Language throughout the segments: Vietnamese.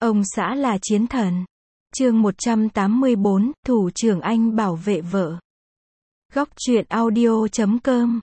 Ông xã là chiến thần. Chương 184, Thủ trưởng Anh bảo vệ vợ. Góc truyện audio.com.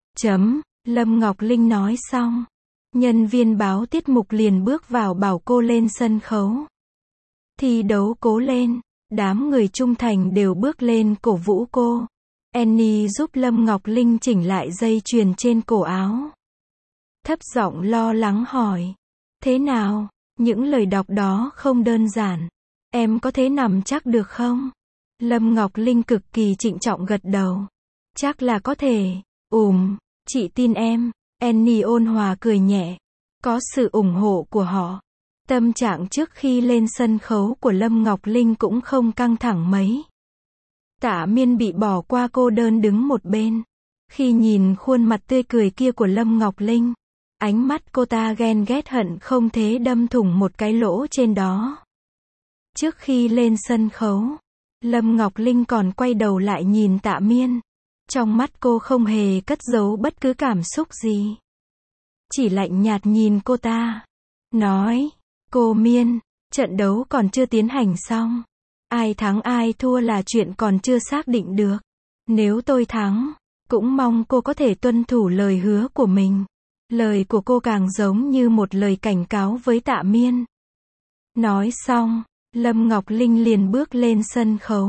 Lâm Ngọc Linh nói xong. Nhân viên báo tiết mục liền bước vào bảo cô lên sân khấu. Thi đấu cố lên. Đám người trung thành đều bước lên cổ vũ cô. Annie giúp Lâm Ngọc Linh chỉnh lại dây chuyền trên cổ áo. Thấp giọng lo lắng hỏi. Thế nào? Những lời đọc đó không đơn giản. Em có thể nắm chắc được không? Lâm Ngọc Linh cực kỳ trịnh trọng gật đầu. Chắc là có thể. Chị tin em. Annie ôn hòa cười nhẹ. Có sự ủng hộ của họ. Tâm trạng trước khi lên sân khấu của Lâm Ngọc Linh cũng không căng thẳng mấy. Tạ Miên bị bỏ qua cô đơn đứng một bên. Khi nhìn khuôn mặt tươi cười kia của Lâm Ngọc Linh, ánh mắt cô ta ghen ghét hận không thế đâm thủng một cái lỗ trên đó. Trước khi lên sân khấu, Lâm Ngọc Linh còn quay đầu lại nhìn Tạ Miên. Trong mắt cô không hề cất giấu bất cứ cảm xúc gì. Chỉ lạnh nhạt nhìn cô ta. Nói, cô Miên, trận đấu còn chưa tiến hành xong. Ai thắng ai thua là chuyện còn chưa xác định được. Nếu tôi thắng, cũng mong cô có thể tuân thủ lời hứa của mình. Lời của cô càng giống như một lời cảnh cáo với Tạ Miên. Nói xong, Lâm Ngọc Linh liền bước lên sân khấu.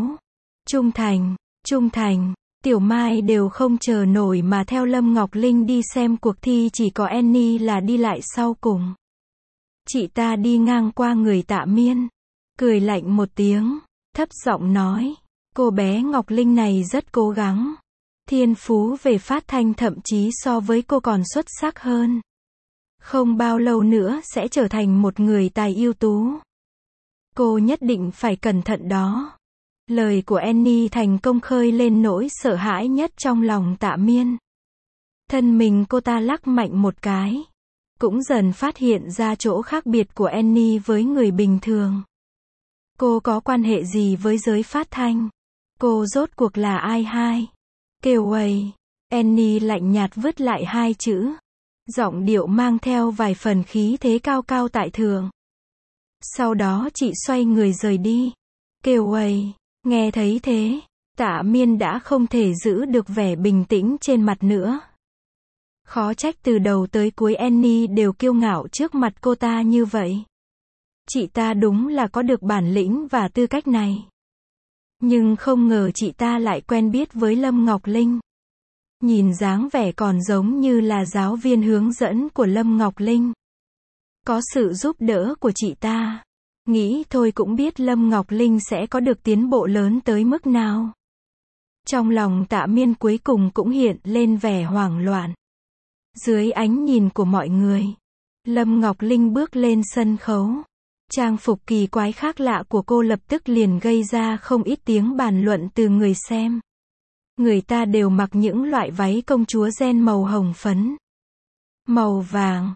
Trung Thành, Tiểu Mai đều không chờ nổi mà theo Lâm Ngọc Linh đi xem cuộc thi, chỉ có Annie là đi lại sau cùng. Chị ta đi ngang qua người Tạ Miên, cười lạnh một tiếng, thấp giọng nói, cô bé Ngọc Linh này rất cố gắng. Thiên phú về phát thanh thậm chí so với cô còn xuất sắc hơn. Không bao lâu nữa sẽ trở thành một người tài ưu tú. Cô nhất định phải cẩn thận đó. Lời của Annie thành công khơi lên nỗi sợ hãi nhất trong lòng Tạ Miên. Thân mình cô ta lắc mạnh một cái. Cũng dần phát hiện ra chỗ khác biệt của Annie với người bình thường. Cô có quan hệ gì với giới phát thanh? Cô rốt cuộc là ai hai? Kêu ầy. Annie lạnh nhạt vứt lại hai chữ. Giọng điệu mang theo vài phần khí thế cao cao tại thượng. Sau đó chị xoay người rời đi. Kêu ầy. Nghe thấy thế, Tạ Miên đã không thể giữ được vẻ bình tĩnh trên mặt nữa. Khó trách từ đầu tới cuối Annie đều kiêu ngạo trước mặt cô ta như vậy. Chị ta đúng là có được bản lĩnh và tư cách này. Nhưng không ngờ chị ta lại quen biết với Lâm Ngọc Linh. Nhìn dáng vẻ còn giống như là giáo viên hướng dẫn của Lâm Ngọc Linh. Có sự giúp đỡ của chị ta. Nghĩ thôi cũng biết Lâm Ngọc Linh sẽ có được tiến bộ lớn tới mức nào. Trong lòng Tạ Miên cuối cùng cũng hiện lên vẻ hoảng loạn. Dưới ánh nhìn của mọi người, Lâm Ngọc Linh bước lên sân khấu. Trang phục kỳ quái khác lạ của cô lập tức liền gây ra không ít tiếng bàn luận từ người xem. Người ta đều mặc những loại váy công chúa ren màu hồng phấn, màu vàng,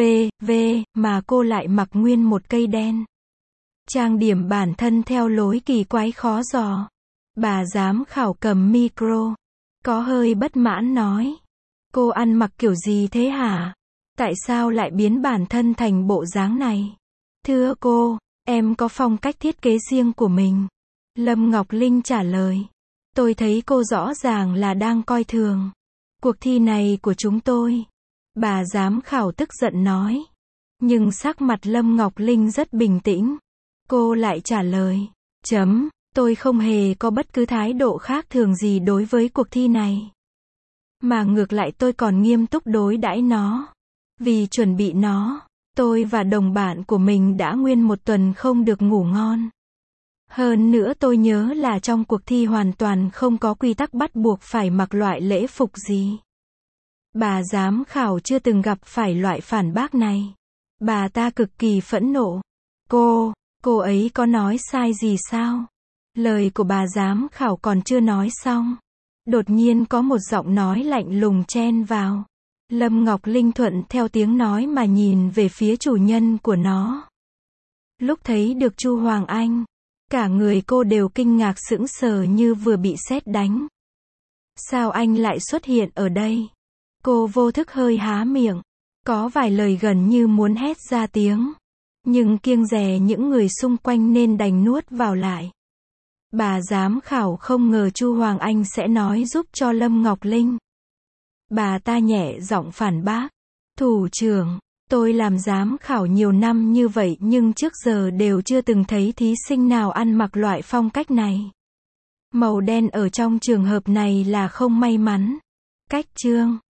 mà cô lại mặc nguyên một cây đen. Trang điểm bản thân theo lối kỳ quái khó dò. Bà giám khảo cầm micro, có hơi bất mãn nói. Cô ăn mặc kiểu gì thế hả? Tại sao lại biến bản thân thành bộ dáng này? Thưa cô, em có phong cách thiết kế riêng của mình. Lâm Ngọc Linh trả lời. Tôi thấy cô rõ ràng là đang coi thường cuộc thi này của chúng tôi. Bà giám khảo tức giận nói. Nhưng sắc mặt Lâm Ngọc Linh rất bình tĩnh. Cô lại trả lời. Tôi không hề có bất cứ thái độ khác thường gì đối với cuộc thi này. Mà ngược lại tôi còn nghiêm túc đối đãi nó. Vì chuẩn bị nó, tôi và đồng bạn của mình đã nguyên một tuần không được ngủ ngon. Hơn nữa tôi nhớ là trong cuộc thi hoàn toàn không có quy tắc bắt buộc phải mặc loại lễ phục gì. Bà giám khảo chưa từng gặp phải loại phản bác này. Bà ta cực kỳ phẫn nộ. Cô ấy có nói sai gì sao? Lời của bà giám khảo còn chưa nói xong. Đột nhiên có một giọng nói lạnh lùng chen vào. Lâm Ngọc Linh thuận theo tiếng nói mà nhìn về phía chủ nhân của nó. Lúc thấy được Chu Hoàng Anh, cả người cô đều kinh ngạc sững sờ như vừa bị sét đánh. Sao anh lại xuất hiện ở đây? Cô vô thức hơi há miệng. Có vài lời gần như muốn hét ra tiếng. nhưng kiêng dè những người xung quanh nên đành nuốt vào lại. Bà giám khảo không ngờ Chu Hoàng Anh sẽ nói giúp cho Lâm Ngọc Linh. Bà ta nhẹ giọng phản bác. Thủ trưởng, tôi làm giám khảo nhiều năm như vậy nhưng trước giờ đều chưa từng thấy thí sinh nào ăn mặc loại phong cách này. Màu đen ở trong trường hợp này là không may mắn. Cách chương